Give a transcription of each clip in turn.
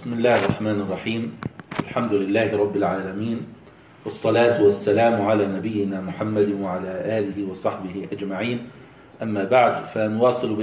بسم الله الرحمن الرحيم. الحمد لله رب العالمين، والصلاة والسلام على نبينا محمد وعلى آله وصحبه أجمعين. أما بعد فنواصل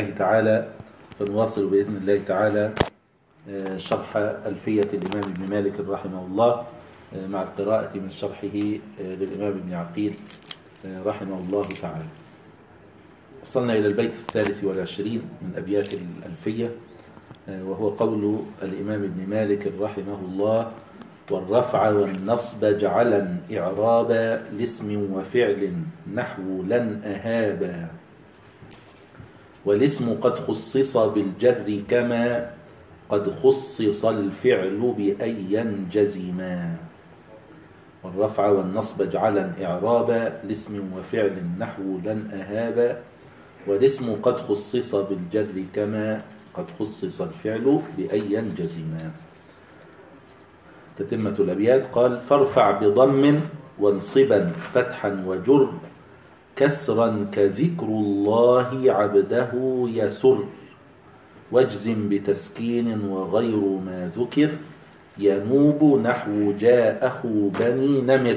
بإذن الله تعالى شرح ألفية الإمام ابن مالك رحمه الله مع القراءة من شرحه للإمام ابن عقيل رحمه الله تعالى. وصلنا إلى البيت 23 من أبيات الألفية، وهو قول الإمام ابن مالك رحمه الله: والرفع والنصب جعلا إعرابا لاسم وفعل نحو لن أهابا، والاسم قد خصص بالجر كما قد خصص الفعل بأن ينجزما. والرفع والنصب جعلا إعرابا لاسم وفعل نحو لن أهابا، والاسم قد خصص بالجر كما قد خصص الفعل بأن ينجزما. تتمة الأبيات: قال: فارفع بضم وانصبا فتحا وجر كسرا كذكر الله عبده يسر، واجزم بتسكين وغير ما ذكر ينوب نحو جاء أخو بني نمر.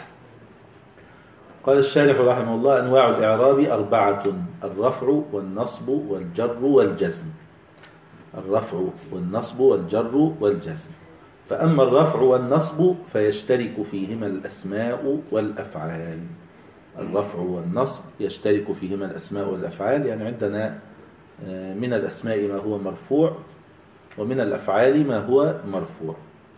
قال الشارح رحمه الله: أنواع الإعراب 4: الرفع والنصب والجر والجزم. الرفع والنصب والجر والجزم. فأما الرفع والنصب فيشترك فيهما الأسماء والأفعال. الرفع والنصب يشترك فيهما الأسماء والأفعال، يعني عندنا من الأسماء ما هو مرفوع، ومن الأفعال ما هو مرفوع.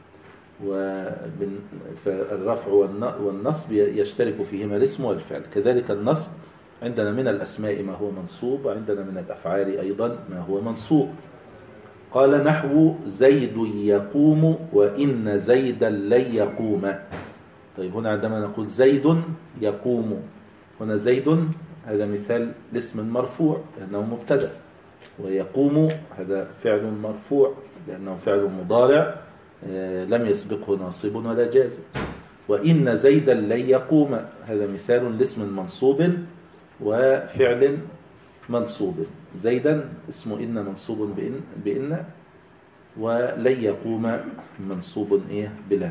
فالرفع والنصب يشترك فيهما الاسم والفعل. كذلك النصب عندنا من الأسماء ما هو منصوب، وعندنا من الأفعال أيضا ما هو منصوب. قال: نحو زيد يقوم وإن زيدا لن يقوم. طيب، هنا عندما نقول زيد يقوم، هنا زيد هذا مثال لاسم مرفوع لأنه مبتدأ، ويقوم هذا فعل مرفوع لأنه فعل مضارع لم يسبقه ناصب ولا جازم. وإن زيدا لن يقوم هذا مثال لاسم منصوب وفعل منصوب. زيدا اسم إن منصوب بإن، ولن يقوم منصوب بلن.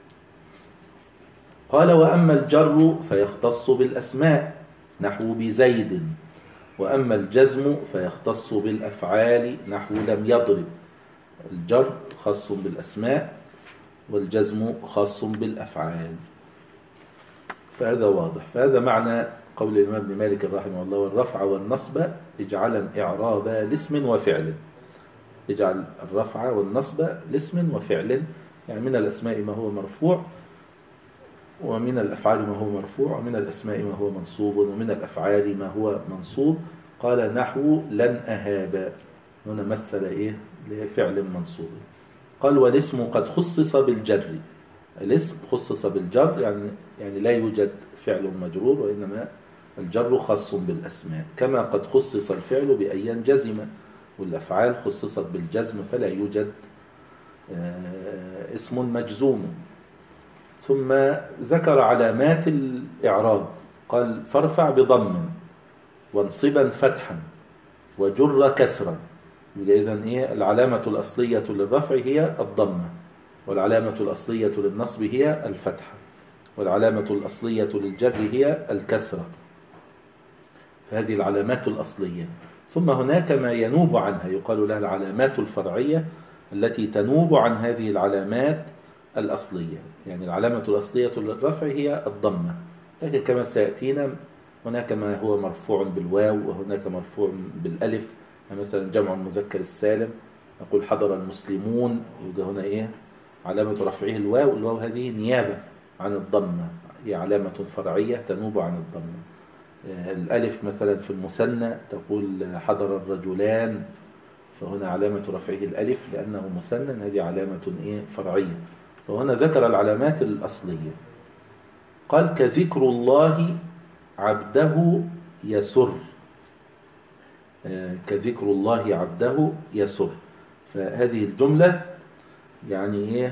قال: وأما الجر فيختص بالأسماء نحو بزيد، وأما الجزم فيختص بالأفعال نحو لم يضرب. الجر خاص بالأسماء، والجزم خاص بالأفعال. فهذا واضح. فهذا معنى قول الإمام ابن مالك رحمه الله: والرفع والنصب اجعلا إعرابا لاسم وفعل. اجعل الرفع والنصب لاسم وفعل، يعني من الأسماء ما هو مرفوع، ومن الأفعال ما هو مرفوع، ومن الأسماء ما هو منصوب، ومن الأفعال ما هو منصوب. قال: نحو لن أهابا، هنا مثل لفعل منصوب. قال: والاسم قد خصص بالجر. الاسم خصص بالجر، يعني لا يوجد فعل مجرور، وإنما الجر خاص بالأسماء، كما قد خصص الفعل بأن ينجزم، والأفعال خصصت بالجزم فلا يوجد اسم مجزوم. ثم ذكر علامات الإعراب. قال: فارفع بضم وانصبا فتحا وجر كسرا. إذن العلامة الأصلية للرفع هي الضمة، والعلامة الأصلية للنصب هي الفتحة، والعلامة الأصلية للجر هي الكسرة. فهذه العلامات الأصلية. ثم هناك ما ينوب عنها، يقال لها العلامات الفرعية التي تنوب عن هذه العلامات الأصلية. يعني العلامة الأصلية للرفع هي الضمة، لكن كما سيأتينا هناك ما هو مرفوع بالواو، وهناك مرفوع بالألف. يعني مثلا جمع المذكر السالم نقول حضر المسلمون، يبقى هنا علامة رفعه الواو هذه نيابة عن الضمة، هي علامة فرعية تنوب عن الضمة. الألف مثلا في المثنى تقول حضر الرجلان، فهنا علامة رفعه الألف لأنه مثنى، هذه علامة فرعية. فهنا ذكر العلامات الأصلية. قال: كذكر الله عبده يسر. كذكر الله عبده يسر. فهذه الجملة يعني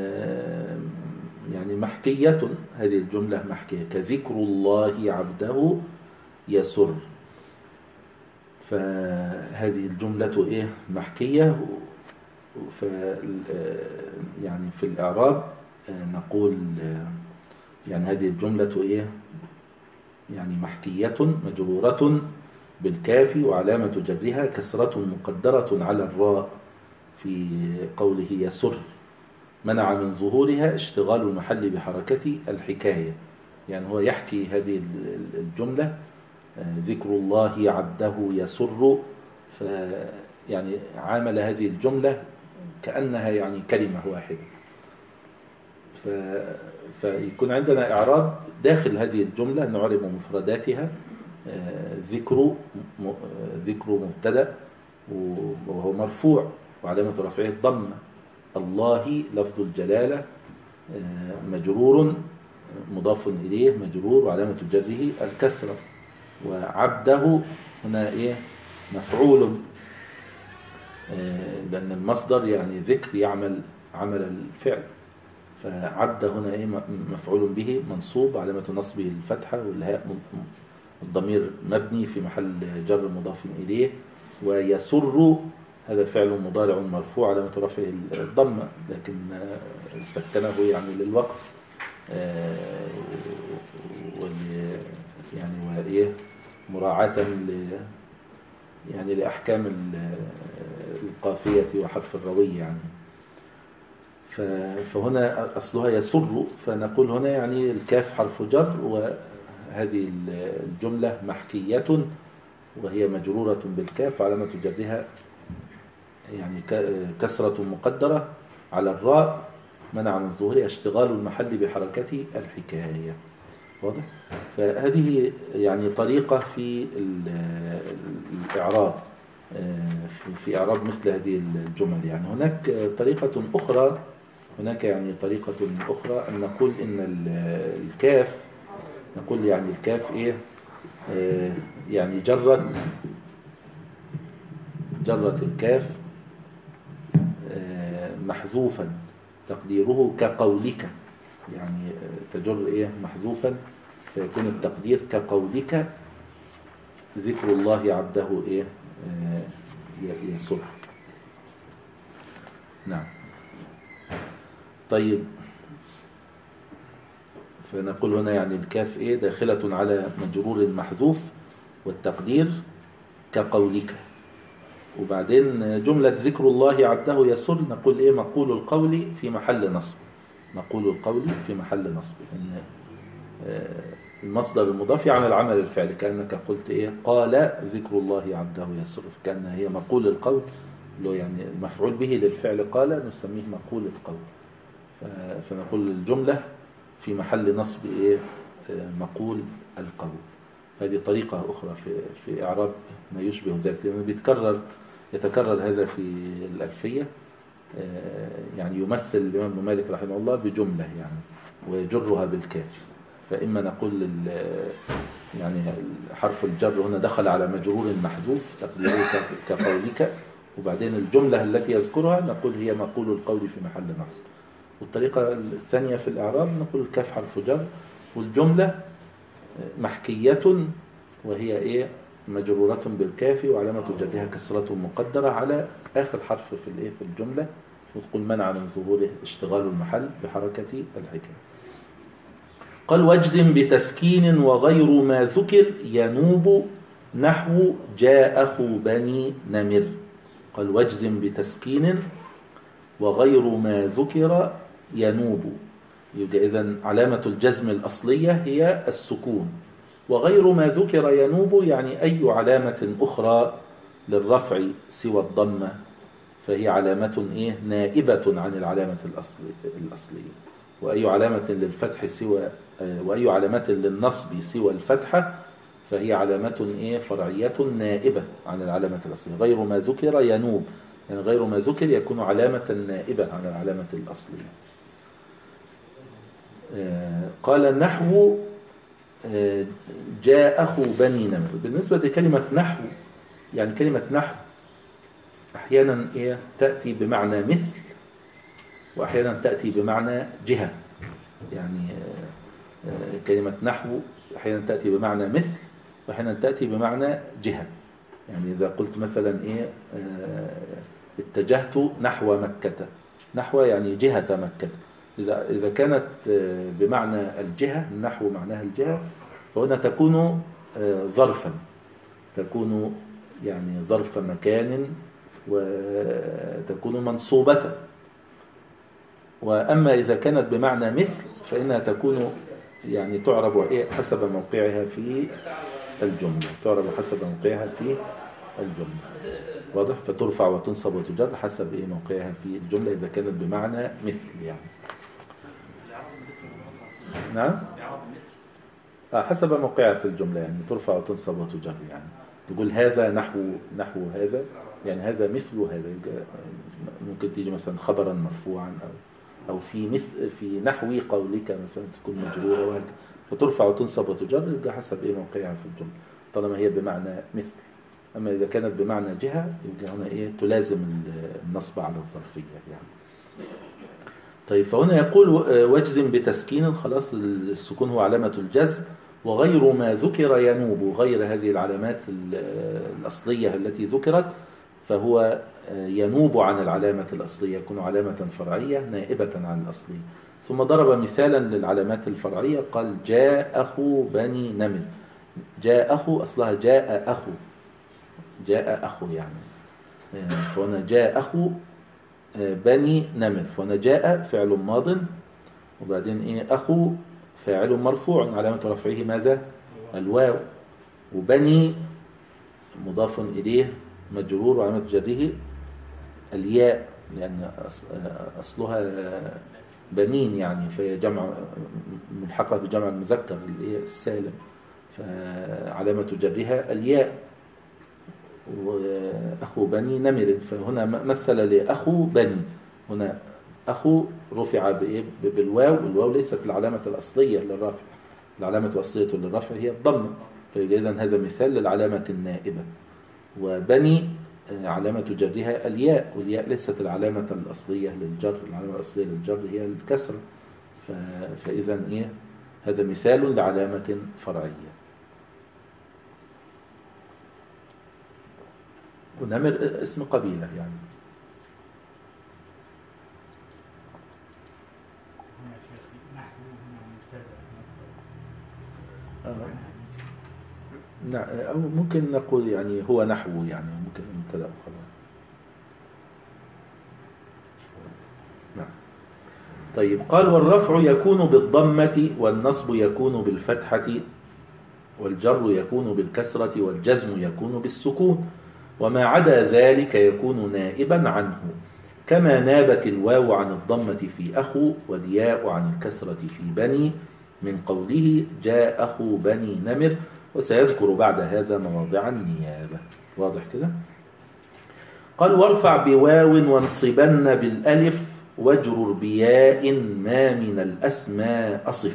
يعني محكية، هذه الجملة محكية: كذكر الله عبده يسر. فهذه الجملة محكية، ف يعني في الإعراب نقول يعني هذه الجملة إيه؟ يعني محكية مجرورة بالكاف وعلامة جرها كسرة مقدرة على الراء في قوله يسر، منع من ظهورها اشتغال المحل بحركة الحكاية. يعني هو يحكي هذه الجملة ذكر الله عبده يسر، يعني عامل هذه الجملة كأنها يعني كلمة واحدة. فيكون عندنا إعراب داخل هذه الجملة نعرب مفرداتها. ذكر مبتدأ وهو مرفوع وعلامة رفعه الضمة. الله لفظ الجلالة مجرور مضاف إليه مجرور وعلامة جره الكسرة. وعبده هنا إيه؟ مفعول، لأن المصدر يعني ذكر يعمل عمل الفعل. فعبد هنا إيه؟ مفعول به منصوب علامة نصبه الفتحة، والهاء الضمير مبني في محل جر مضاف إليه. ويسر هذا فعل مضارع مرفوع علامة رفعه الضمة، لكن سكنه يعني للوقف يعني وإيه مراعاة يعني لأحكام القافية وحرف الروي يعني. فهنا أصلها يسر، فنقول هنا يعني الكاف حرف جر، وهذه الجملة محكية وهي مجرورة بالكاف علامة جرها يعني كسرة مقدرة على الراء منع من ظهورها اشتغال المحل بحركة الحكاية. واضح؟ فهذه يعني طريقة في الإعراب، في إعراب مثل هذه الجمل. يعني هناك طريقة أخرى، أن نقول إن الكاف، نقول يعني الكاف إيه؟ يعني جرت الكاف محذوفا تقديره كقولك، يعني تجر إيه محذوفا، فيكون التقدير كقولك ذكر الله عبده إيه يسر. نعم. طيب، فنقول هنا يعني الكاف إيه داخلة على مجرور محذوف والتقدير كقولك. وبعدين جملة ذكر الله عبده يسر نقول إيه مقول القول في محل نصب. مقول القول في محل نصب، يعني المصدر المضاف يعمل عمل الفعل، كأنك قلت إيه قال ذكر الله عبده يسر، كأن هي مقول القول اللي يعني المفعول به للفعل قال نسميه مقول القول. فنقول الجملة في محل نصب إيه مقول القول. هذه طريقة أخرى في إعراب ما يشبه ذلك، لأنه يتكرر هذا في الألفية. يعني يمثل الإمام ابن مالك رحمه الله بجملة يعني ويجرها بالكاف. فإما نقول يعني حرف الجر هنا دخل على مجرور محذوف تقديره كقولك، وبعدين الجملة التي يذكرها نقول هي مقول القول في محل نصب. والطريقة الثانية في الإعراب نقول الكاف حرف جر والجملة محكية وهي إيه مجرورة بالكاف وعلامة جرها كسرة مقدرة على آخر حرف في الجملة، وتقول منع من ظهوره اشتغال المحل بحركة الحكاية. قال واجزم بتسكين وغير ما ذكر ينوب نحو جاء أخو بني نمر. قال واجزم بتسكين وغير ما ذكر ينوب، يبقى إذن علامة الجزم الأصلية هي السكون، وغير ما ذكر ينوب يعني أي علامة أخرى للرفع سوى الضمة فهي علامة إيه نائبة عن العلامة الأصلية، وأي علامة للفتح وأي علامة للنصب سوى الفتحة فهي علامة إيه فرعية نائبة عن العلامة الأصلية. غير ما ذكر ينوب يعني غير ما ذكر يكون علامة نائبة عن العلامة الأصلية. قال النحو جاء أخو بني نمر. بالنسبة لكلمة نحو، يعني كلمة نحو أحيانا إيه تأتي بمعنى مثل، وأحيانا تأتي بمعنى جهة. يعني كلمة نحو أحيانا تأتي بمعنى مثل وأحيانا تأتي بمعنى جهة. يعني إذا قلت مثلا إيه اتجهت نحو مكة. نحو يعني جهة مكة. إذا كانت بمعنى الجهة، النحو معناها الجهة، فهنا تكون ظرفا، تكون يعني ظرف مكان، وتكون منصوبة. وأما إذا كانت بمعنى مثل فإنها تكون يعني تعرب حسب موقعها في الجملة، تعرب حسب موقعها في الجملة. واضح؟ فترفع وتنصب وتجر حسب موقعها في الجملة إذا كانت بمعنى مثل يعني. نعم، حسب موقعها في الجملة، يعني ترفع وتنصب وتجر. يعني تقول هذا نحو هذا، يعني هذا مثل هذا. ممكن تيجي مثلا خبرا مرفوعا، أو في نحو قولك مثلا تكون مجرورة وهكذا، فترفع وتنصب وتجر يبقى حسب موقعها في الجملة طالما هي بمعنى مثل. أما إذا كانت بمعنى جهة يبقى هنا تلازم النصب على الظرفية يعني. طيب، فهنا يقول واجزم بتسكين، خلاص السكون هو علامة الجزم، وغير ما ذكر ينوب، غير هذه العلامات الأصلية التي ذكرت فهو ينوب عن العلامة الأصلية، يكون علامة فرعية نائبة عن الأصلية. ثم ضرب مثالا للعلامات الفرعية، قال جاء أخو بني نمر. جاء أخو أصلها جاء أخو يعني، فهنا جاء أخو بني نمر، فهنا جاء فعل ماض، وبعدين أخو فاعل مرفوع علامة رفعه ماذا؟ الواو. وبني مضاف إليه مجرور وعلامة جره الياء، لأن أصلها بنين يعني، فهي جمع ملحقة بجمع المذكر السالم، فعلامة جرها الياء. وأخو بني نمر، فهنا مثل لأخو بني، هنا أخو رفع بالواو، الواو ليست العلامة الأصلية للرفع، العلامة الأصلية للرفع هي الضمة، فإذا هذا مثال للعلامة النائبة. وبني علامة جرها الياء، والياء ليست العلامة الأصلية للجر، العلامة الأصلية للجر هي الكسر. فإذا هذا مثال لعلامة فرعية. ونمر اسم قبيلة يعني. أو ممكن نقول يعني هو نحو، يعني ممكن مبتدأ وخبر. نعم. طيب، قال والرفع يكون بالضمة، والنصب يكون بالفتحة، والجر يكون بالكسرة، والجزم يكون بالسكون، وما عدا ذلك يكون نائبا عنه، كما نابت الواو عن الضمة في أخو، والياء عن الكسرة في بني، من قوله جاء أخو بني نمر. وسيذكر بعد هذا مواضع النيابة. واضح كده؟ قال وارفع بواو وانصبن بالألف، واجرر بياء ما من الأسماء أصف.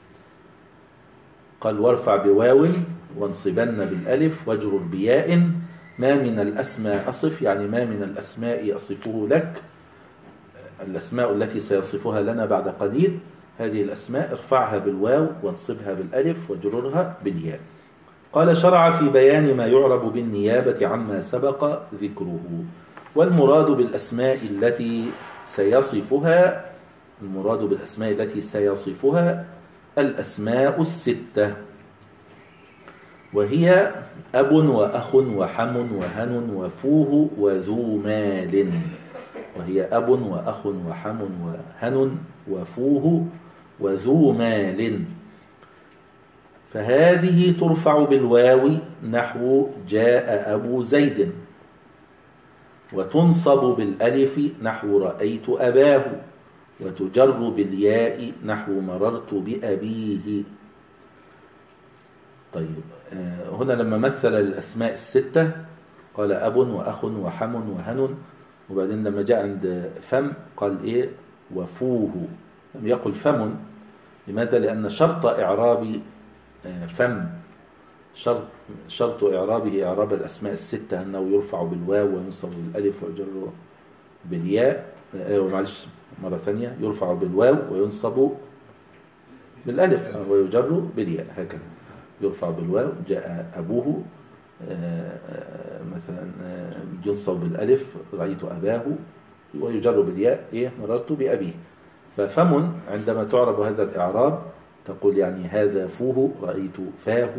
قال وارفع بواو وانصبن بالألف، واجرر بياء ما من الأسماء أصف، يعني ما من الأسماء أصفه لك، الأسماء التي سيصفها لنا بعد قليل، هذه الأسماء ارفعها بالواو وانصبها بالألف وجررها بالياء. قال شرع في بيان ما يعرب بالنيابة عما سبق ذكره. والمراد بالأسماء التي سيصفها، المراد بالأسماء التي سيصفها الأسماء الستة، وهي أب وأخ وحم وهن وفوه وذو مال. وهي أب وأخ وحم وهن وفوه وذو مال. فهذه ترفع بالواو نحو جاء أبو زيد، وتنصب بالألف نحو رأيت أباه، وتجر بالياء نحو مررت بأبيه. طيب، هنا لما مثل الأسماء الستة قال أب وأخ وحم وهن، وبعدين لما جاء عند فم قال وفوه، لم يقل فم. لماذا؟ لأن شرط إعراب فم، شرط إعرابه إعراب الأسماء الستة أنه يرفع بالواو وينصب بالألف ويجر بالياء. معلش مرة ثانية، يرفع بالواو وينصب بالألف ويجر بالياء، هكذا يرفع بالواو جاء أبوه، مثلا ينصب بالألف رأيت أباه، ويجر بالياء مررت بأبيه. ففم عندما تعرب هذا الإعراب تقول يعني هذا فوه، رأيت فاه،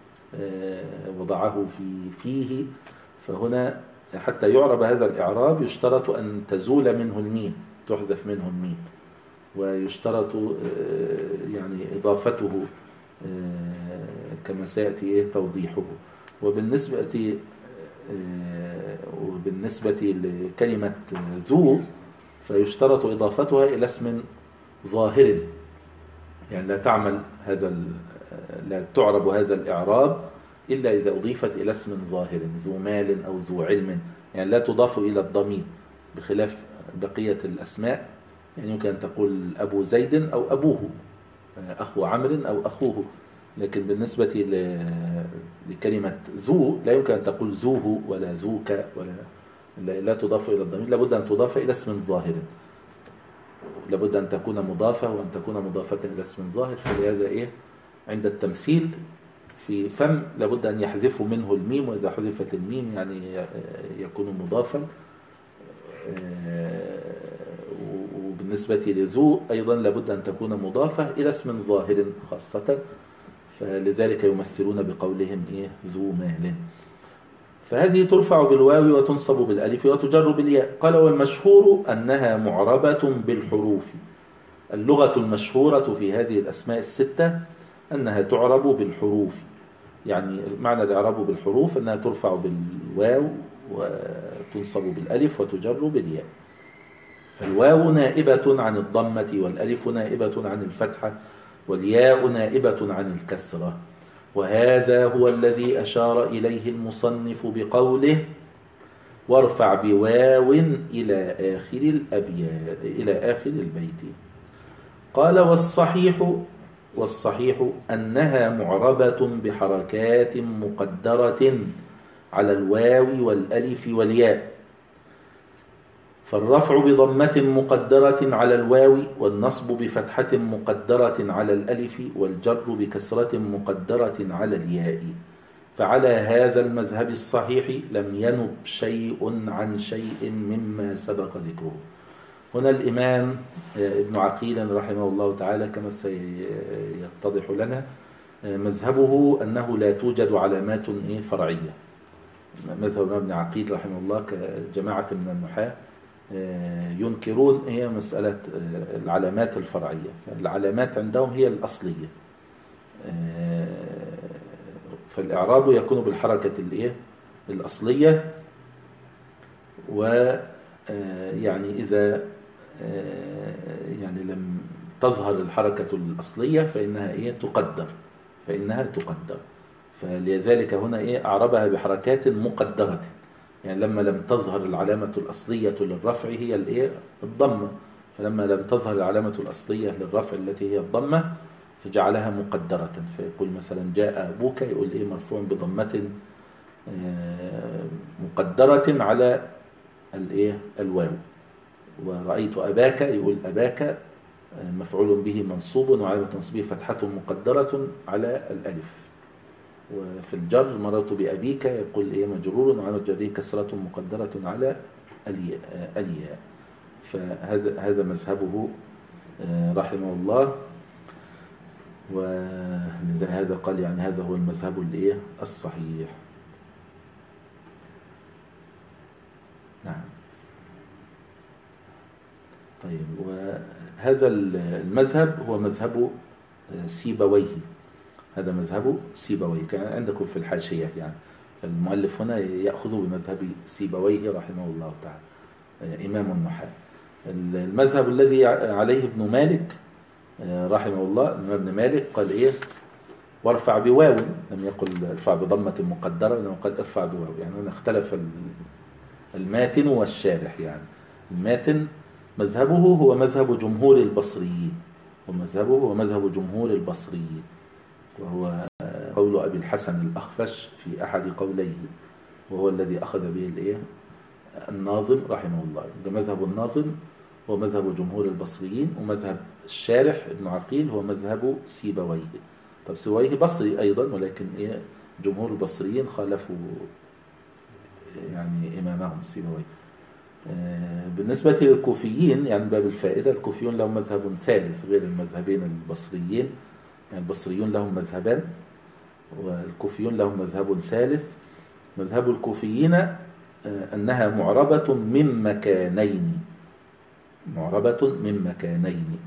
وضعه في فيه. فهنا حتى يعرب هذا الإعراب يشترط أن تزول منه الميم، تحذف منه الميم، ويشترط يعني إضافته كما سيأتي توضيحه. وبالنسبة لكلمة ذو فيشترط إضافتها إلى اسم ظاهر، يعني لا تعرب هذا الإعراب إلا إذا أضيفت إلى اسم ظاهر، ذو مال أو ذو علم، يعني لا تضاف إلى الضمير، بخلاف بقية الأسماء. يعني يمكن أن تقول أبو زيد أو أبوه، أخو عمرو أو أخوه. لكن بالنسبة لكلمة ذو لا يمكن أن تقول ذوه ولا ذوك، لا تضاف إلى الضمير، لابد أن تضاف إلى اسم ظاهر، لابد أن تكون مضافة، وأن تكون مضافة إلى اسم ظاهر. فلهذا عند التمثيل في فم لابد أن يحذفوا منه الميم، وإذا حذفت الميم يعني يكون مضافا. وبالنسبة لذو أيضا لابد أن تكون مضافة إلى اسم ظاهر خاصة، فلذلك يمثلون بقولهم ذو مال. فهذه ترفع بالواو وتنصب بالألف وتجر بالياء. قال والمشهور أنها معربة بالحروف. اللغة المشهورة في هذه الأسماء الستة أنها تعرب بالحروف، يعني معنى الإعراب بالحروف أنها ترفع بالواو وتنصب بالألف وتجر بالياء. فالواو نائبة عن الضمة، والألف نائبة عن الفتحة، والياء نائبة عن الكسرة. وهذا هو الذي أشار إليه المصنف بقوله وارفع بواو إلى آخر البيت. قال والصحيح أنها معربة بحركات مقدرة على الواو والألف والياء، فالرفع بضمة مقدرة على الواو، والنصب بفتحة مقدرة على الألف، والجر بكسرة مقدرة على الياء. فعلى هذا المذهب الصحيح لم ينب شيء عن شيء مما سبق ذكره. هنا الإمام ابن عقيل رحمه الله تعالى كما سيتضح لنا مذهبه أنه لا توجد علامات فرعية. مذهب ابن عقيل رحمه الله كجماعة من النحاة ينكرون هي مسألة العلامات الفرعية، فالعلامات عندهم هي الأصلية. فالإعراب يكون بالحركة الأصلية، ويعني إذا يعني لم تظهر الحركة الأصلية فإنها تقدر. فلذلك هنا أعربها بحركات مقدرة، يعني لما لم تظهر العلامة الأصلية للرفع هي الضمة، فلما لم تظهر العلامة الأصلية للرفع التي هي الضمة فجعلها مقدرة. فيقول مثلا جاء أبوك، يقول مرفوع بضمة مقدرة على الواو. ورأيت أباك، يقول أباك مفعول به منصوب وعلامة نصبه فتحة مقدرة على الألف. وفي الجر مررت بأبيك يقول مجرور وعلامة جره كسرة مقدرة على الياء. فهذا مذهبه رحمه الله، ولهذا قال يعني هذا هو المذهب الصحيح. نعم. طيب، وهذا المذهب هو مذهب سيبويه. هذا مذهب سيبويه كان عندكم في الحاشية، يعني المؤلف هنا يأخذ بمذهب سيبويه رحمه الله تعالى إمام النحاة. المذهب الذي عليه ابن مالك رحمه الله، ابن مالك قال وارفع بواو، لم يقل ارفع بضمة مقدرة، إنما قال ارفع بواو. يعني هنا اختلف الماتن والشارح. يعني الماتن مذهبه هو مذهب جمهور البصريين، وهو قول أبي الحسن الأخفش في أحد قوليه، وهو الذي أخذ به الناظم رحمه الله. مذهب الناظم هو مذهب جمهور البصريين، ومذهب الشارح ابن عقيل هو مذهب سيبويه. طب سيبويه بصري أيضا، ولكن جمهور البصريين خالفوا يعني إمامهم سيبويه. بالنسبة للكوفيين يعني باب الفائدة، الكوفيون لهم مذهب ثالث غير المذهبين البصريين، يعني البصريون لهم مذهبان والكوفيون لهم مذهب ثالث. مذهب الكوفيين أنها معربة من مكانين، معربة من مكانين،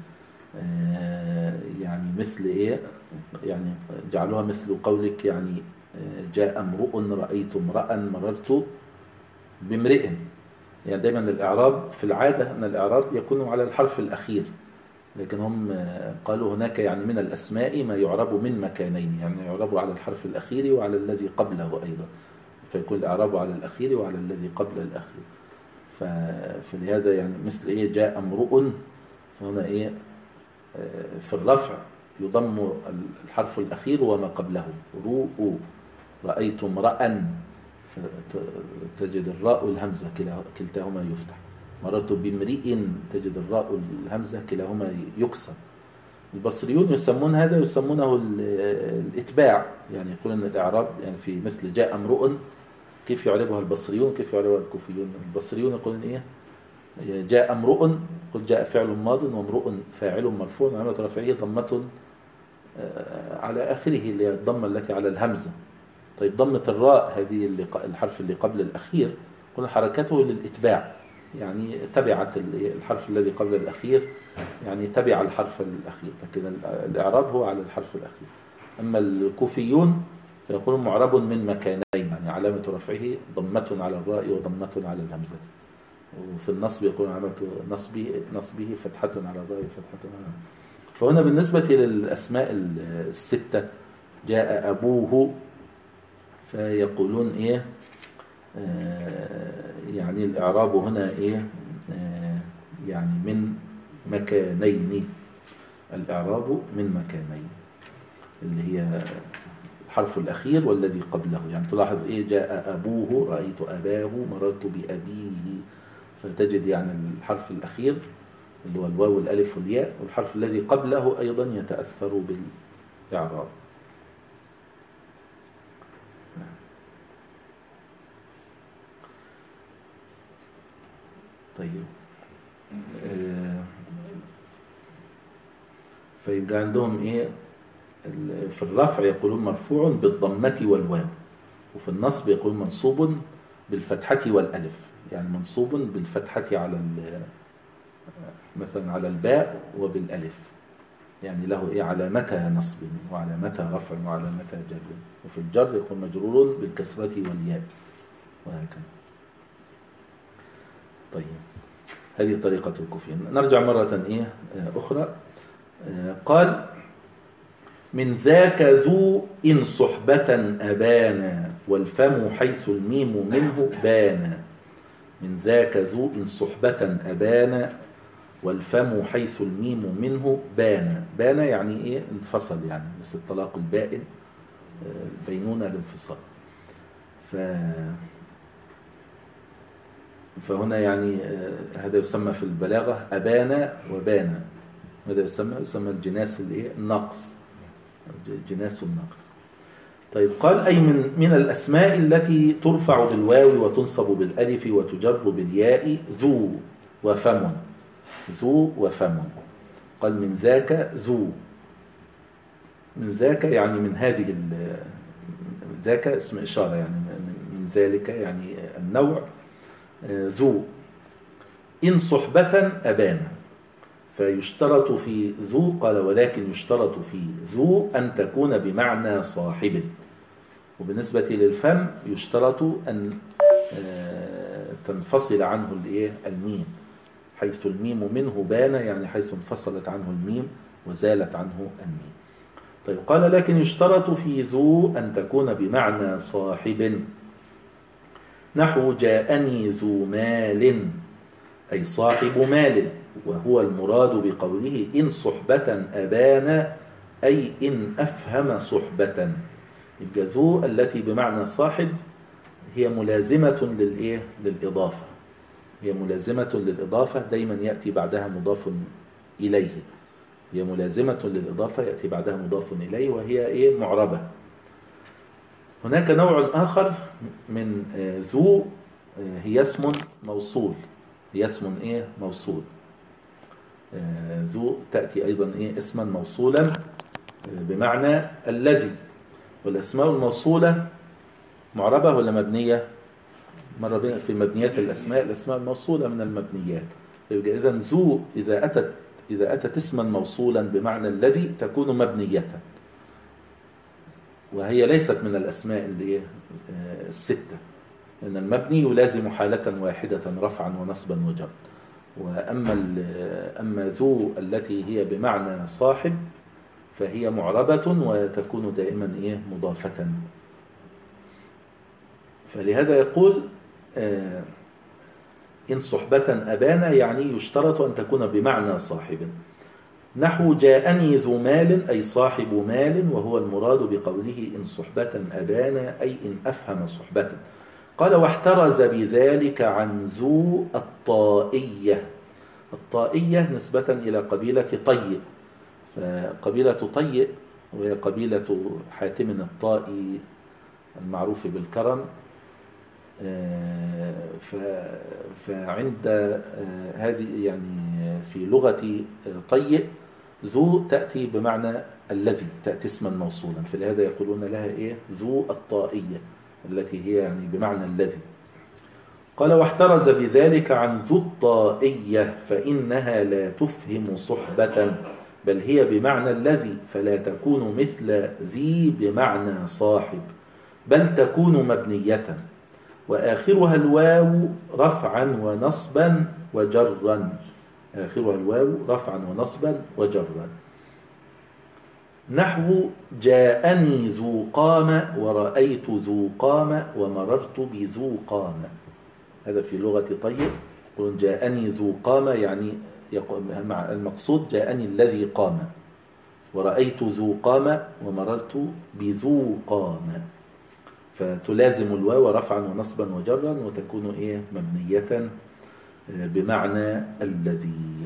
يعني مثل إيه؟ يعني جعلوها مثل قولك يعني جاء امرؤ رأيت امرأ مررت بامرئ. يعني دايما الإعراب في العادة أن الإعراب يكون على الحرف الأخير، لكن هم قالوا هناك يعني من الأسماء ما يعرب من مكانين، يعني يعرب على الحرف الأخير وعلى الذي قبله أيضا، فيكون الإعراب على الأخير وعلى الذي قبل الأخير. فلهذا يعني مثل إيه جاء امرؤ، فهنا إيه في الرفع يضم الحرف الأخير وما قبله، رؤ. رأيت امرأ تجد الراء والهمزة كلتاهما يفتح. مررت بامرئ تجد الراء والهمزة كلاهما يكسر. البصريون يسمون هذا يسمونه الإتباع، يعني يقولون الإعراب يعني في مثل جاء امرؤ كيف يعربها البصريون كيف يعربها الكوفيون. البصريون يقولون إيه جاء امرؤ، قل جاء فعل ماض وامرؤ فاعل مرفوع وعلامة رفعه ضمة على آخره اللي هي الضمة التي على الهمزة. طيب ضمة الراء هذه اللي الحرف اللي قبل الأخير قلنا حركته للإتباع، يعني تبعت الحرف الذي قبل الأخير، يعني تبع الحرف الأخير، لكن الإعراب هو على الحرف الأخير. أما الكوفيون فيقولون معرب من مكانين، يعني علامة رفعه ضمة على الراء وضمة على الهمزة، وفي النصب يقول علامة نصبه فتحة على الراء وفتحة على الهمزة. فهنا بالنسبة للأسماء الستة جاء أبوه، فيقولون إيه يعني الإعراب هنا إيه يعني من مكانين، الإعراب من مكانين اللي هي الحرف الأخير والذي قبله. يعني تلاحظ إيه جاء أبوه رأيت أباه مررت بأبيه، فتجد يعني الحرف الأخير اللي هو الواو والألف والياء والحرف الذي قبله أيضا يتأثر بالإعراب. طيب فيبقى عندهم إيه في الرفع يقولون مرفوع بالضمة والواو، وفي النصب يقولون منصوب بالفتحة والألف، يعني منصوب بالفتحة على مثلا على الباء وبالألف، يعني له إيه علامتها نصب وعلامتها رفع وعلامتها جر. وفي الجر يكون مجرور بالكسرة والياء وهكذا. طيب هذه طريقة الكوفيين. نرجع مرة إيه أخرى. قال من ذاك ذو إن صحبة أبانا والفم حيث الميم منه بانا. من ذاك ذو إن صحبة أبانا والفم حيث الميم منه بانا. بانا يعني إيه انفصل، يعني مثل الطلاق البائن بينونة الانفصال. فهنا يعني هذا يسمى في البلاغة أبانا وبانا. هذا يسمى الجناس الناقص، جناس الناقص. طيب قال أي من الأسماء التي ترفع بالواو وتنصب بالألف وتجر بالياء ذو وفم. ذو وفم. قال من ذاك ذو، من ذاك يعني من هذه ذاك اسم إشارة، يعني من ذلك يعني النوع ذو. إن صحبة أبانا، فيشترط في ذو قال ولكن يشترط في ذو أن تكون بمعنى صاحب. وبالنسبة للفم يشترط أن تنفصل عنه الميم، حيث الميم منه بان، يعني حيث انفصلت عنه الميم وزالت عنه الميم. طيب قال لكن يشترط في ذو أن تكون بمعنى صاحب، نحو جاءني ذو مال أي صاحب مال، وهو المراد بقوله إن صحبة أبانا أي إن أفهم صحبة. يبقى ذو التي بمعنى صاحب هي ملازمة للإضافة، هي ملازمة للإضافة، دايما يأتي بعدها مضاف إليه. هي ملازمة للإضافة يأتي بعدها مضاف إليه، وهي معربة. هناك نوع آخر من ذو، هي اسم موصول. هي اسم إيه موصول. ذو تأتي أيضا إيه اسما موصولا بمعنى الذي. والأسماء الموصولة معربة ولا مبنية؟ مرة بين في مبنيات الأسماء الموصولة من المبنيات. يبقى إذن ذو إذا أتت اسما موصولا بمعنى الذي تكون مبنية، وهي ليست من الأسماء اللي الستة، لأن المبني يلازم حالة واحدة رفعا ونصبا وجرا. أما ذو التي هي بمعنى صاحب فهي معربة وتكون دائما إيه مضافة. فلهذا يقول إن صحبة أبانا، يعني يشترط أن تكون بمعنى صاحب. نحو جاءني ذو مال أي صاحب مال، وهو المراد بقوله إن صحبة أبانا أي إن أفهم صحبة. قال واحترز بذلك عن ذو الطائية. الطائية نسبة إلى قبيلة طيء، فقبيلة طيء وهي قبيلة حاتم الطائي المعروف بالكرم. فعند هذه يعني في لغة طيء ذو تأتي بمعنى الذي، تأتي اسما موصولا، فلهذا يقولون لها إيه ذو الطائية التي هي يعني بمعنى الذي. قال واحترز بذلك عن ذو الطائية فإنها لا تفهم صحبة، بل هي بمعنى الذي، فلا تكون مثل ذي بمعنى صاحب، بل تكون مبنية، وآخرها الواو رفعا ونصبا وجرا. آخرها الواو رفعا ونصبا وجرا. نحو جاءني ذو قام ورأيت ذو قام ومررت بذو قام. هذا في لغة طيب. يقولون جاءني ذو قام، يعني المقصود جاءني الذي قام، ورأيت ذو قام ومررت بذو قام، فتلازم الواو رفعا ونصبا وجرا وتكون إيه مبنية بمعنى الذي.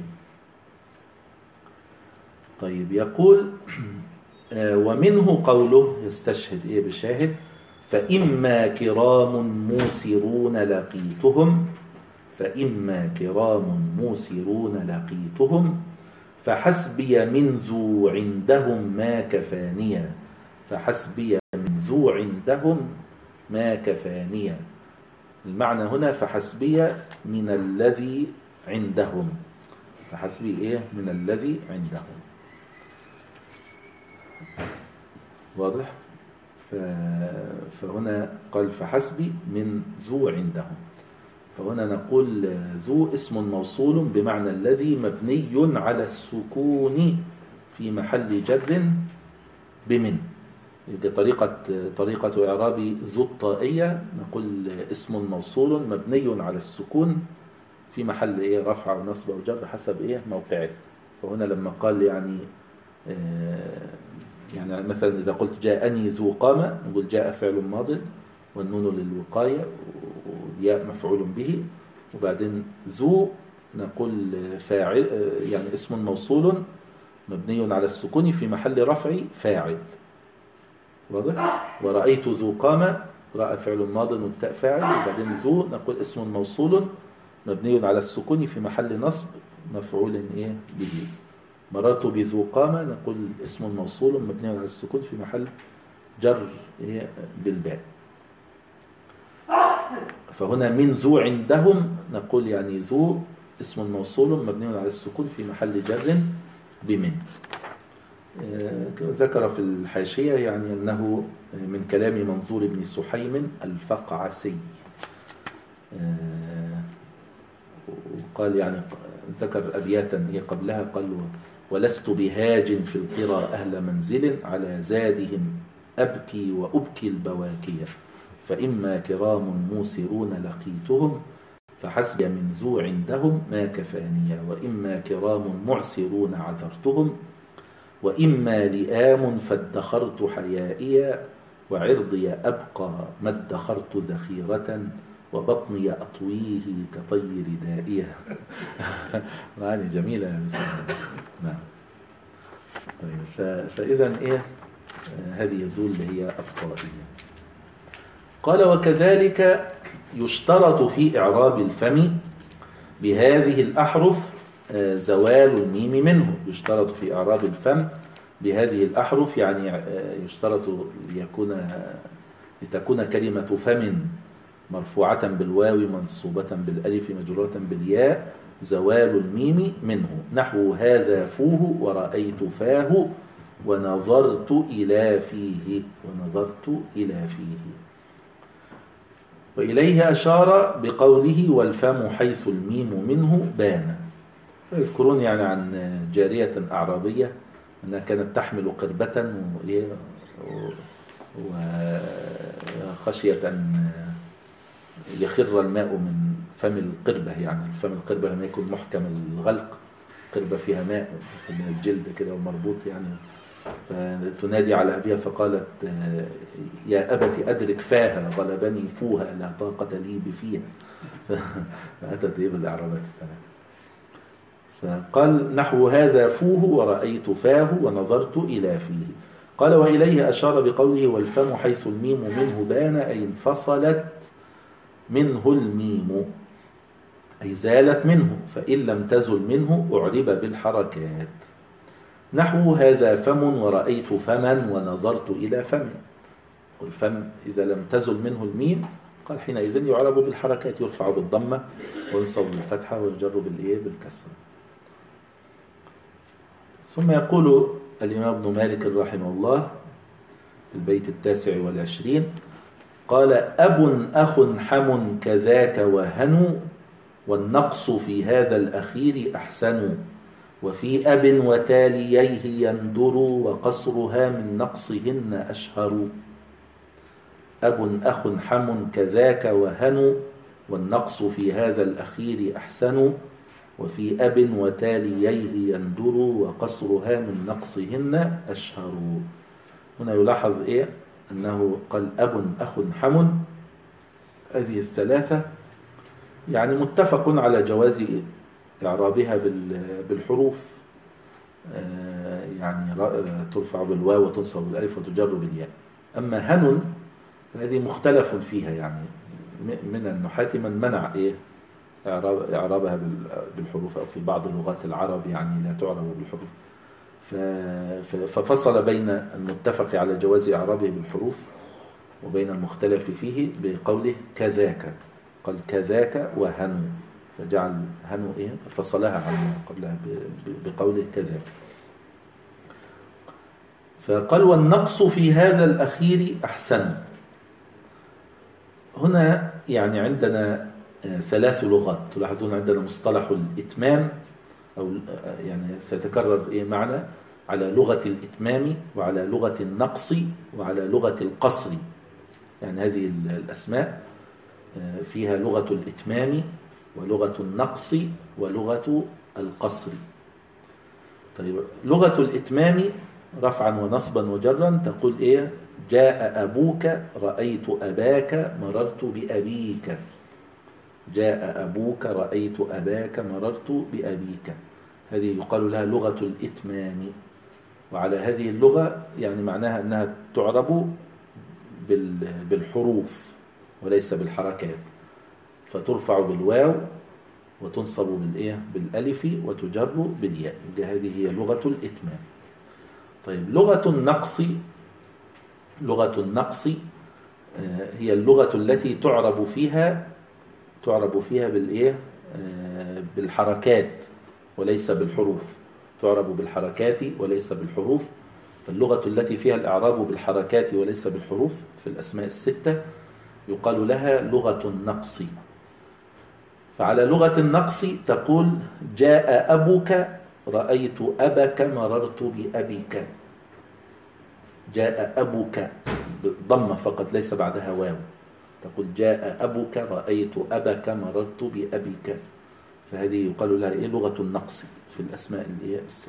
طيب يقول ومنه قوله، يستشهد إيه بالشاهد، فإما كرام موسرون لقيتهم، فإما كرام موسرون لقيتهم، فحسبي من ذو عندهم ما كفانيا. فحسبي من ذو عندهم ما كفانيا. المعنى هنا فحسبي من الذي عندهم. فحسبي إيه من الذي عندهم. واضح؟ فهنا قال فحسبي من ذو عندهم. فهنا نقول ذو اسم موصول بمعنى الذي مبني على السكون في محل جر بمن. طريقة إعراب ذو الطائية نقول اسم موصول مبني على السكون في محل إيه رفع ونصب وجر حسب إيه موقعه. فهنا لما قال يعني مثلا إذا قلت جاءني ذو قام نقول جاء فعل ماض والنون للوقاية والياء مفعول به، وبعدين ذو نقول فاعل يعني اسم موصول مبني على السكون في محل رفع فاعل. واضح؟ ورأيت ذو قام، رأى فعل ماض والتاء فاعل، وبعدين ذو نقول اسم موصول مبني على السكون في محل نصب مفعول إيه به. مررت بذو قام نقول اسم موصول مبني على السكون في محل جر إيه بالباء. فهنا من ذو عندهم نقول يعني ذو اسم موصول مبني على السكون في محل جر بمن. ذكر في الحاشية يعني أنه من كلام منظور بن سحيم الفقعسي. وقال يعني ذكر أبياتا هي قبلها، قال ولست بهاج في القرى أهل منزل على زادهم أبكي وأبكي البواكية، فإما كرام موسرون لقيتهم، فحسبي من ذو عندهم ما كفانيا، وإما كرام معسرون عذرتهم، وإما لئام فادخرت حيائيا، وعرضي أبقى ما ادخرت ذخيرة، وبطني أطويه كطير دائية. معاني جميلة يا نعم. طيب فإذا إيه هذه ذو اللي هي الطائية. قال وكذلك يشترط في إعراب الفم بهذه الأحرف زوال الميم منه. يشترط في إعراب الفم بهذه الأحرف، يعني يشترط لتكون كلمة فم مرفوعة بالواو منصوبة بالألف مجرورة بالياء زوال الميم منه، نحو هذا فوه ورأيت فاه ونظرت إلى فيه. ونظرت إلى فيه. وإليه أشار بقوله والفم حيث الميم منه بان. يذكرون يعني عن جارية أعرابية أنها كانت تحمل قربة وخشية أن يخر الماء من فم القربة. يعني فم القربة لما يكون محكم الغلق، قربة فيها ماء من الجلد كده ومربوط يعني، فتنادي على أبيها فقالت يا أبت أدرك فاها غلبني فوها لا طاقة لي بفيها. فأتت بالإعرابات الثلاث. فقال نحو هذا فوه ورأيت فاه ونظرت إلى فيه. قال وإليه أشار بقوله والفم حيث الميم منه بان، أي انفصلت منه الميم، أي زالت منه، فإن لم تزل منه أعرب بالحركات. نحو هذا فم ورأيت فما ونظرت إلى فم. والفم إذا لم تزل منه الميم قال حينئذ يعرب بالحركات، يرفع بالضمة وينصب بالفتحة ويجر بالكسر. ثم يقول الإمام ابن مالك رحمه الله في البيت 29 قال أب أخ حم كذاك وهنو، والنقص في هذا الأخير أحسن، وفي أب وتاليه يندر، وقصرها من نقصهن أشهر. أب أخ حم كذاك وهنو، والنقص في هذا الأخير أحسن، وفي أب وتاليه يندر، وقصرها من نقصهن أشهر. هنا يلاحظ أنه قال أب أخ حم، هذه الثلاثة يعني متفق على جواز إعرابها بالحروف، يعني ترفع بالواو وتنصب بالألف وتجر بالياء. أما هن فهذه مختلف فيها، يعني من النحاة من منع إعرابها بالحروف، أو في بعض لغات العرب يعني لا تعرب بالحروف. ففصل بين المتفق على جواز إعرابه بالحروف وبين المختلف فيه بقوله كذاك. قال كذاك وهنو، فجعل هنو فصلها عن قبلها بقوله كذاك. فقال والنقص في هذا الأخير أحسن. هنا يعني عندنا ثلاث لغات. تلاحظون عندنا مصطلح الإتمام، أو يعني سيتكرر معنا على لغة الإتمام وعلى لغة النقص وعلى لغة القصر. يعني هذه الأسماء فيها لغة الإتمام ولغة النقص ولغة القصر. طيب لغة الإتمام رفعا ونصبا وجرا تقول جاء أبوك رأيت أباك مررت بأبيك. جاء أبوك رأيت أباك مررت بأبيك. هذه يقال لها لغة الإتمام. وعلى هذه اللغة يعني معناها أنها تعرب بالحروف وليس بالحركات، فترفع بالواو وتنصب بالألف وتجر بالياء. هذه هي لغة الإتمام. طيب لغة النقص هي اللغة التي تعرب فيها بالحركات وليس بالحروف. تعرب بالحركات وليس بالحروف. فاللغة التي فيها الإعراب بالحركات وليس بالحروف في الأسماء الستة يقال لها لغة النقص. فعلى لغة النقص تقول جاء أبوك رأيت أبك مررت بأبيك. جاء أبوك ضمة فقط ليس بعدها واو، تقول جاء أبوك رأيت أبك مررت بأبيك. فهذه يقال لها لغة النقص في الأسماء الستة.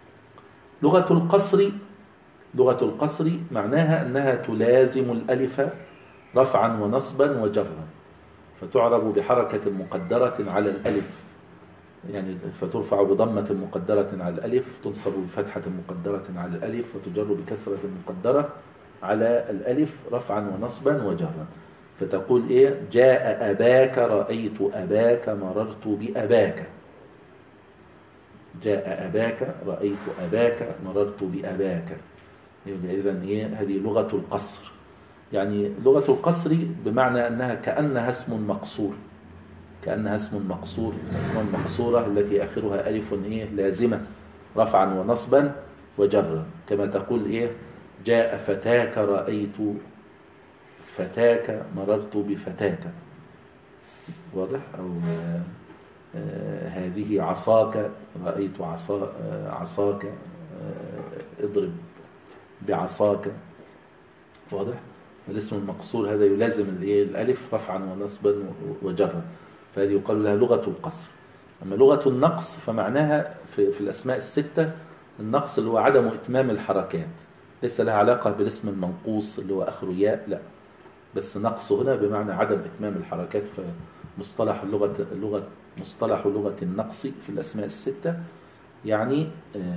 لغة القصر معناها أنها تلازم الألف رفعا ونصبا وجرا، فتعرب بحركة مقدرة على الألف، يعني فترفع بضمة مقدرة على الألف، تنصب بفتحة مقدرة على الألف، وتجر بكسرة مقدرة على الألف رفعا ونصبا وجرا. فتقول إيه؟ جاء أباك رأيت أباك مررت بأباك. جاء أباك رأيت أباك مررت بأباك. إذن إيه؟ هذه لغة القصر. يعني لغة القصر بمعنى أنها كأنها اسم مقصور، كأنها اسم مقصور، الأسماء المقصورة التي آخرها ألف إيه؟ لازمة رفعا ونصبا وجرا. كما تقول إيه؟ جاء فتاك رأيت فتاك مررت بفتاك. واضح؟ أو هذه عصاك رأيت عصاك اضرب بعصاك. واضح؟ فالاسم المقصور هذا يلازم الألف رفعا ونصبا وجرا، فهذه يقال لها لغة القصر. أما لغة النقص فمعناها في الأسماء الستة النقص اللي هو عدم إتمام الحركات، ليس لها علاقة بالاسم المنقوص اللي هو آخره ياء، لا، بس نقص هنا بمعنى عدم إتمام الحركات. فمصطلح مصطلح لغة النقص في الأسماء الستة يعني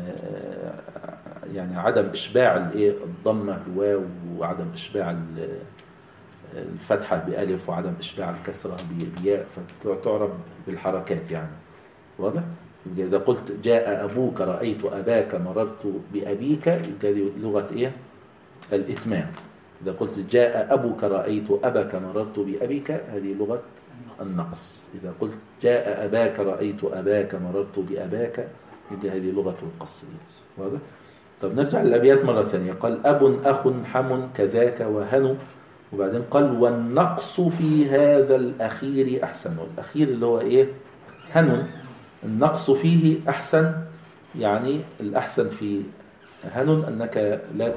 عدم إشباع الضمة بواو، وعدم إشباع الفتحة بألف، وعدم إشباع الكسرة بياء، فتعرب بالحركات يعني. واضح؟ إذا قلت جاء أبوك رأيت أباك مررت بأبيك، هذه لغة الإتمام. إذا قلت جاء أبوك رأيت أباك مررت بأبيك، هذه لغة النقص. إذا قلت جاء أباك رأيت أباك مررت بأباك، هذه لغة القصر. واضح؟ طب نرجع للأبيات مرة ثانية. قال أب أخ حم كذاك وهن، وبعدين قال والنقص في هذا الأخير أحسن. والأخير اللي هو هن، النقص فيه أحسن. يعني الأحسن في هن أنك لا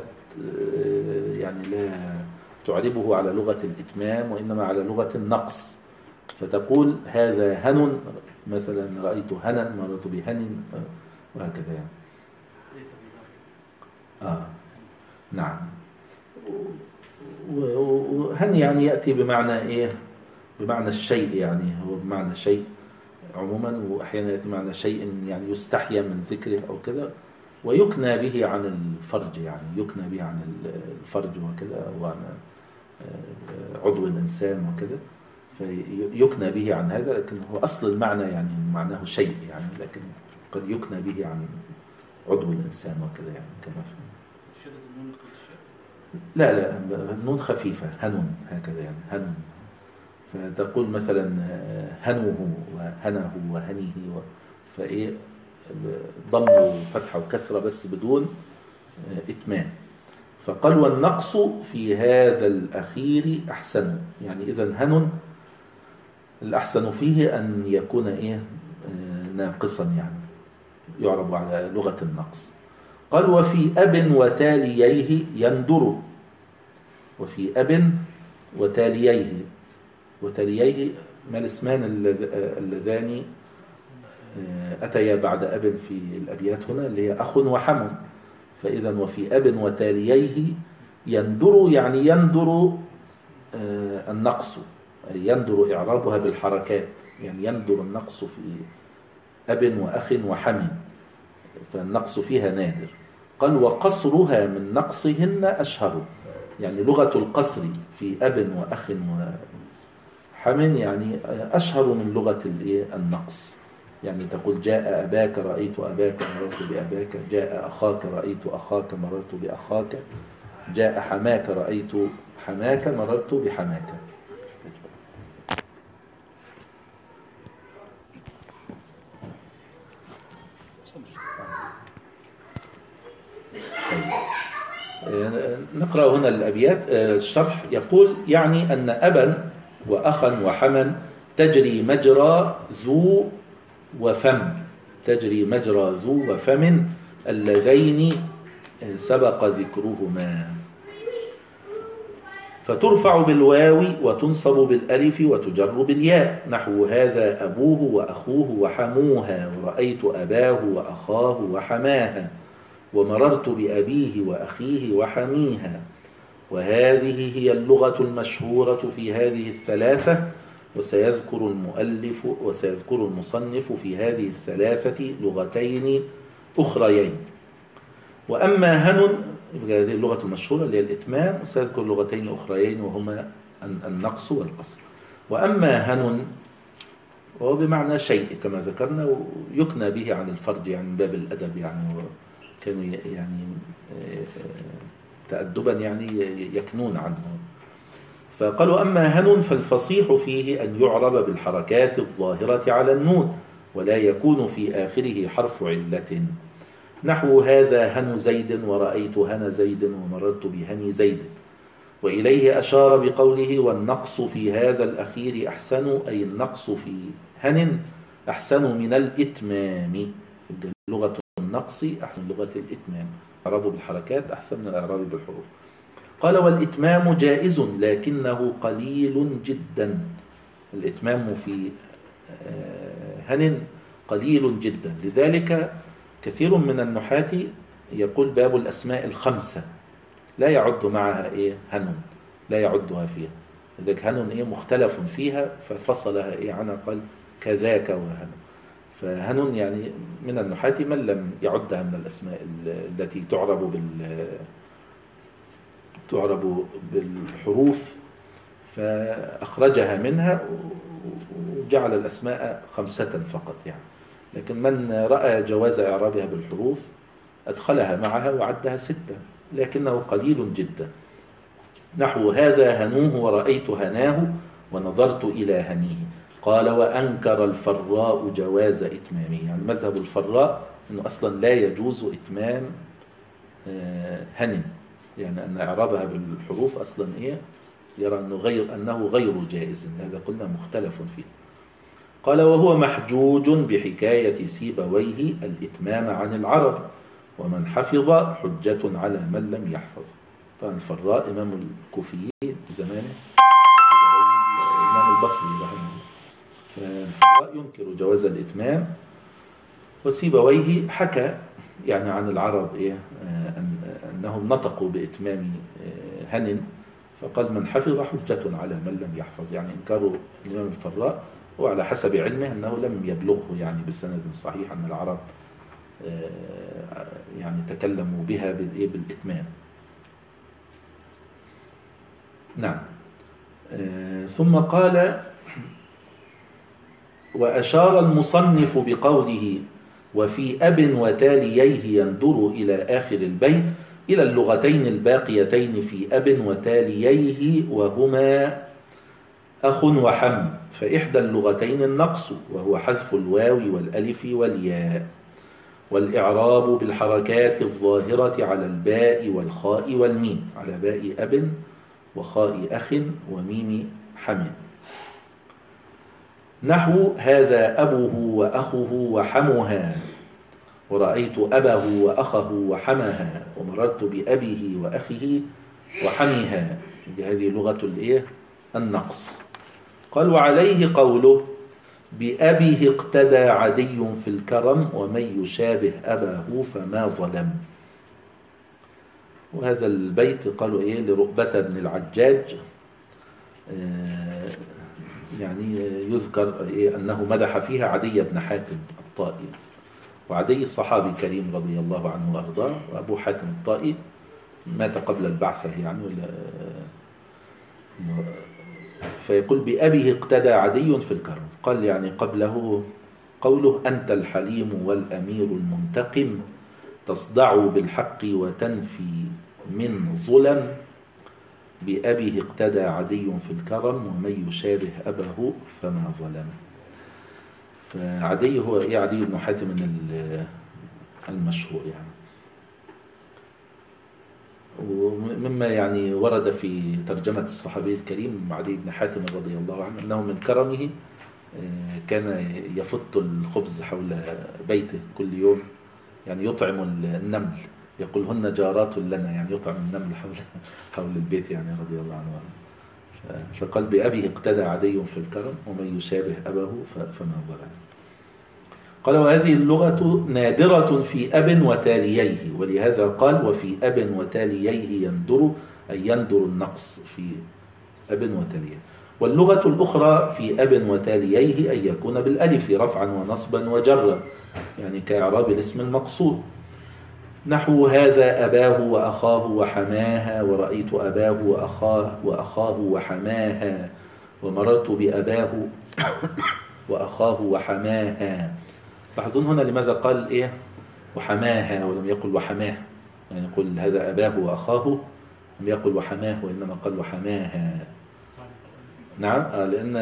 تعربه على لغة الإتمام، وإنما على لغة النقص. فتقول هذا هن، مثلا رأيت هنا مررت بهن، وهكذا يعني. نعم. وهن يعني يأتي بمعنى بمعنى الشيء، يعني هو بمعنى شيء عموما، وأحيانا يأتي بمعنى شيء يعني يستحيا من ذكره أو كذا، ويكنى به عن الفرج، يعني يكنى به عن الفرج وكذا، وعن عضو الإنسان وكذا، فيكنى به عن هذا. لكن هو أصل المعنى يعني معناه شيء يعني، لكن قد يكنى به عن عضو الإنسان وكذا يعني، كما فهم. لا النون خفيفة، هنون هكذا يعني، هنون. فتقول مثلا هنوه وهنه وهنيه، ضم وفتحة وكسرة بس بدون إتمام. فقال والنقص في هذا الأخير أحسن. يعني إذن هن الأحسن فيه أن يكون ناقصا، يعني يعرب على لغة النقص. قال وفي أب وتاليه يندر. وفي أب وتاليه، وتاليه ما الاسمان اللذان أتيا بعد أب في الأبيات هنا، اللي هي أخ وحم. فإذا وفي أب وتاليه يندر، يعني يندر النقص، يندر إعرابها بالحركات، يعني يندر النقص في أب وأخ وحم، فالنقص فيها نادر. قال وقصرها من نقصهن أشهر. يعني لغة القصر في أب وأخ وحم يعني أشهر من لغة النقص. يعني تقول جاء أباك رأيت أباك مررت بأباك، جاء أخاك رأيت أخاك مررت بأخاك، جاء حماك رأيت حماك مررت بحماك. نقرأ هنا الأبيات. الشرح يقول يعني أن أبا وأخا وحما تجري مجرى ذو وفم، تجري مجرى ذو وفم اللذين سبق ذكرهما، فترفع بالواو وتنصب بالألف وتجر بالياء، نحو هذا أبوه وأخوه وحموها، ورأيت أباه وأخاه وحماها، ومررت بأبيه وأخيه وحميها. وهذه هي اللغة المشهورة في هذه الثلاثة. وسيذكر المصنف في هذه الثلاثة لغتين أخريين. وأما هن، هذه اللغة المشهورة اللي هي الإتمام، وسيذكر لغتين أخريين وهما النقص والقصر. وأما هن وهو بمعنى شيء كما ذكرنا، ويكنى به عن الفرج يعني من باب الأدب يعني، كانوا يعني تأدبا يعني يكنون عنه. فقالوا أما هن فالفصيح فيه أن يعرب بالحركات الظاهرة على النون ولا يكون في آخره حرف علة، نحو هذا هن زيد ورأيت هن زيد ومررت بهني زيد. وإليه أشار بقوله والنقص في هذا الأخير أحسن، أي النقص في هن أحسن من الإتمام. لغة النقص أحسن لغة الإتمام، إعرابه بالحركات أحسن من الإعراب بالحروف. قال والإتمام جائز لكنه قليل جدا. الإتمام في هن قليل جدا، لذلك كثير من النحاة يقول باب الأسماء الخمسة لا يعد معها هن، لا يعدها فيها، لذلك هن مختلف فيها ففصلها عنها قال كذاك وهن. فهن يعني من النحاة من لم يعدها من الأسماء التي تعرب بالحروف فأخرجها منها وجعل الأسماء خمسة فقط يعني. لكن من رأى جواز إعرابها بالحروف أدخلها معها وعدها ستة، لكنه قليل جدا. نحو هذا هنوه ورأيت هناه ونظرت إلى هنيه. قال وأنكر الفراء جواز إتمامه، يعني مذهب الفراء أنه أصلا لا يجوز إتمام هن، يعني أن إعرابها بالحروف أصلا يرى أنه غير جائز، هذا قلنا مختلف فيه. قال وهو محجوج بحكاية سيبويه الإتمام عن العرب، ومن حفظ حجة على من لم يحفظ. طبعا الفراء إمام الكوفيين زمانه، إمام البصري رحمه، فالفراء ينكر جواز الإتمام، وسيبويه حكى يعني عن العرب أنهم نطقوا بإتمام هن، فقال من حفظ حجة على من لم يحفظ، يعني إنكار الإمام الفراء وعلى حسب علمه أنه لم يبلغه يعني بسند صحيح أن العرب يعني تكلموا بها بالإتمام. نعم. ثم قال وأشار المصنف بقوله وفي أب وتاليه يندر إلى آخر البيت إلى اللغتين الباقيتين في أب وتاليه، وهما أخ وحم، فإحدى اللغتين النقص وهو حذف الواو والألف والياء، والإعراب بالحركات الظاهرة على الباء والخاء والميم، على باء أب وخاء أخ وميم حم. نحو هذا أبوه وأخه وحمها، ورأيت أبه وأخه وحمها، ومررت بأبيه وأخه وحمها. هذه لغة النقص. قال وعليه قوله بأبيه اقتدى عدي في الكرم ومن يشابه أباه فما ظلم. وهذا البيت قالوا لرؤبة بن العجاج، يعني يذكر أنه مدح فيها عدي بن حاتم الطائي، وعدي الصحابي كريم رضي الله عنه وأرضاه، وأبو حاتم الطائي مات قبل البعثة يعني، فيقول بأبيه اقتدى عدي في الكرم، قال يعني قبله قوله أنت الحليم والأمير المنتقم تصدع بالحق وتنفي من ظلم، بأبيه اقتدى عدي في الكرم ومن يشابه أباه فما ظلم. فعدي هو عدي بن حاتم المشهور يعني. ومما يعني ورد في ترجمة الصحابي الكريم عدي بن حاتم رضي الله عنه أنه من كرمه كان يفت الخبز حول بيته كل يوم، يعني يطعم النمل، يقول هن جارات لنا، يعني يطعم النمل حول البيت يعني رضي الله عنه. فقال بأبيه اقتدى عدي في الكرم ومن يشابه أباه فما ظلم. قال وهذه اللغة نادرة في أب وتاليه، ولهذا قال وفي أب وتاليه يندر، أي يندر النقص في أب وتاليه. واللغة الأخرى في أب وتاليه أن يكون بالألف رفعا ونصبا وجرا، يعني كإعراب الاسم المقصور. نحو هذا أباه وأخاه وحماها، ورأيت أباه وأخاه وحماها، ومررت بأباه وأخاه وحماها. لاحظون هنا لماذا قال إيه وحماها ولم يقل وحماه؟ يعني يقول هذا أباه وأخاه، لم يقل وحماه وإنما قال وحماها. نعم لأن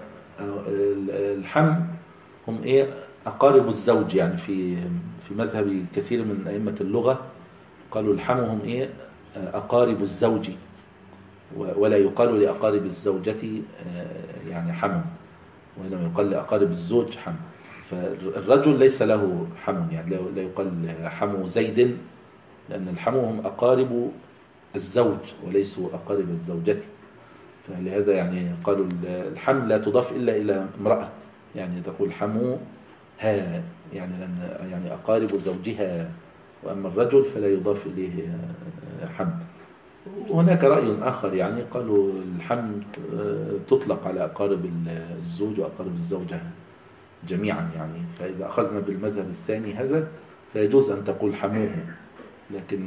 الحم هم إيه أقارب الزوج، يعني في مذهب كثير من أئمة اللغة قالوا الحم هم إيه أقارب الزوج، ولا يقال لأقارب الزوجة يعني حم، وإنما يقال لأقارب الزوج حم. فالرجل ليس له حم، يعني لا يقال حم زيد، لأن الحم هم أقارب الزوج وليسوا أقارب الزوجة. فلهذا يعني قالوا الحم لا تضاف إلا إلى امرأة، يعني تقول حموها، يعني لأن يعني أقارب زوجها، وأما الرجل فلا يضاف إليه حم. وهناك رأي آخر، يعني قالوا الحم تطلق على أقارب الزوج وأقارب الزوجة جميعا، يعني فإذا أخذنا بالمذهب الثاني هذا فيجوز أن تقول حموه. لكن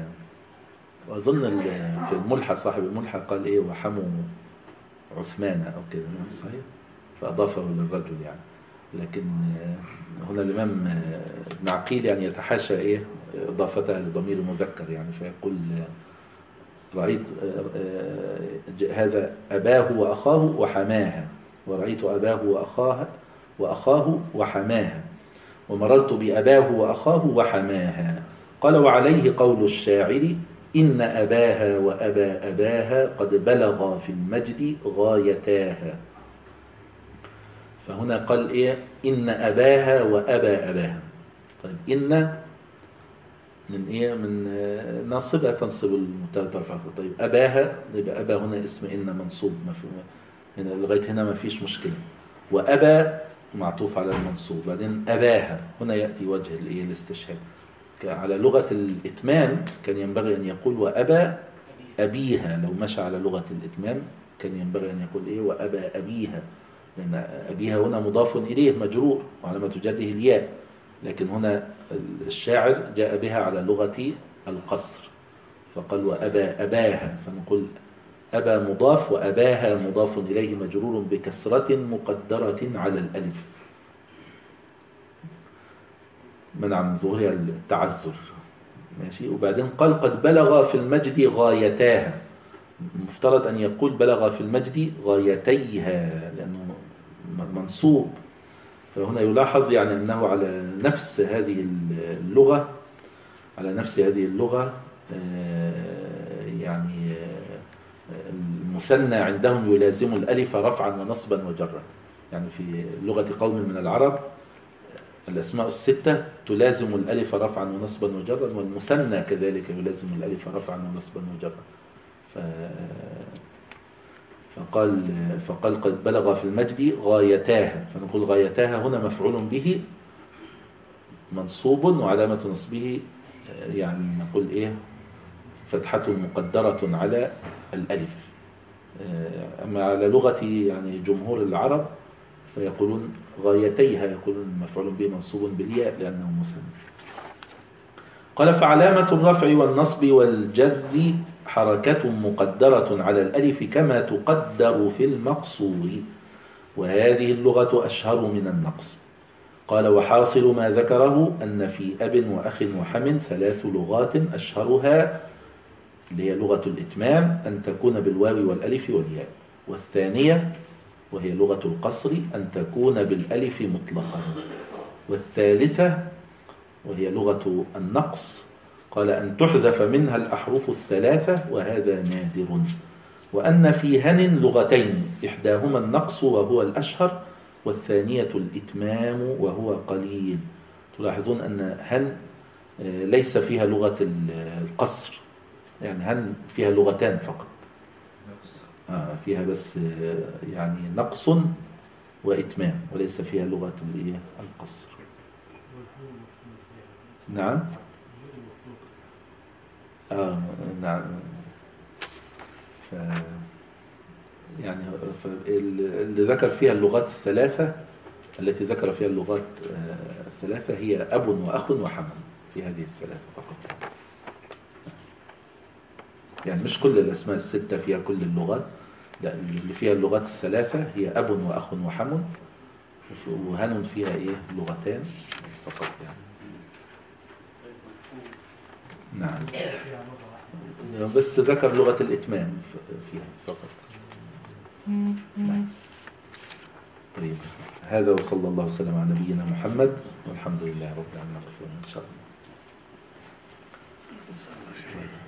وأظن في الملحة صاحب الملحة قال إيه وحمو عثمان أو كده، نعم صحيح، فأضافه للرجل يعني. لكن هنا الإمام ابن عقيل يعني يتحاشى إيه إضافتها لضمير مذكر، يعني فيقول رأيت هذا أباه وأخاه وحماها، ورأيت أباه وأخاه وحماها، ومررت بأباه وأخاه وحماها. قال وعليه قول الشاعر إن أباها وأبا أباها قد بلغا في المجد غايتاها. فهنا قال إيه إن أباها وأبا أباها. طيب إن من إيه من ناصبة تنصب المترفع. طيب أباها يبقى أبا هنا اسم إن منصوب، هنا لغاية هنا ما فيش مشكلة. وأبا معطوف على المنصوب، بعدين أباها هنا يأتي وجه الاستشهاد. على لغة الإتمام كان ينبغي أن يقول وأبا أبيها، لو مشى على لغة الإتمام كان ينبغي أن يقول إيه وأبا أبيها، لأن أبيها هنا مضاف إليه مجرور وعلامة جره الياء، لكن هنا الشاعر جاء بها على لغة القصر فقال وأبا أباها، فنقول أبا مضاف وأباها مضاف إليه مجرور بكسرة مقدرة على الألف منع من ظهورها التعذر. ماشي. وبعدين قال قد بلغ في المجد غايتاها، مفترض أن يقول بلغ في المجد غايتيها لأنه منصوب. فهنا يلاحظ يعني أنه على نفس هذه اللغة، يعني المثنى عندهم يلازم الألف رفعا ونصبا وجرا. يعني في لغة قوم من العرب الأسماء الستة تلازم الألف رفعا ونصبا وجرا، والمثنى كذلك يلازم الألف رفعا ونصبا وجرا. فقال قد بلغ في المجد غايتاها، فنقول غايتاها هنا مفعول به منصوب وعلامة نصبه يعني نقول إيه فتحة مقدرة على الألف. أما على لغة يعني جمهور العرب فيقولون غايتيها، يقولون مفعول به منصوب بالياء لأنه مثنى. قال فعلامة الرفع والنصب والجر حركة مقدرة على الألف كما تقدر في المقصور، وهذه اللغة أشهر من النقص. قال وحاصل ما ذكره أن في أب وأخ وحم 3 لغات أشهرها اللي هي لغة الإتمام أن تكون بالواو والألف والياء، والثانية وهي لغة القصر أن تكون بالألف مطلقا، والثالثة وهي لغة النقص قال أن تحذف منها الأحرف الثلاثة وهذا نادر، وأن في هن لغتين إحداهما النقص وهو الأشهر والثانية الإتمام وهو قليل. تلاحظون أن هن ليس فيها لغة القصر، يعني هن فيها لغتان فقط، فيها بس يعني نقص وإتمام وليس فيها لغة القصر. نعم نعم. يعني اللي ذكر فيها اللغات الثلاثة التي ذكر فيها اللغات الثلاثة هي أب وأخ وحم في هذه الثلاثة فقط. يعني مش كل الأسماء الستة فيها كل اللغات، لا، اللي فيها اللغات الثلاثة هي أب وأخ وحم، وهن فيها إيه لغتان فقط يعني. نعم، بس ذكر لغة الإتمام فيها فقط. نعم. طيب، هذا وصلى الله وسلم على نبينا محمد، والحمد لله رب العالمين. إن شاء الله.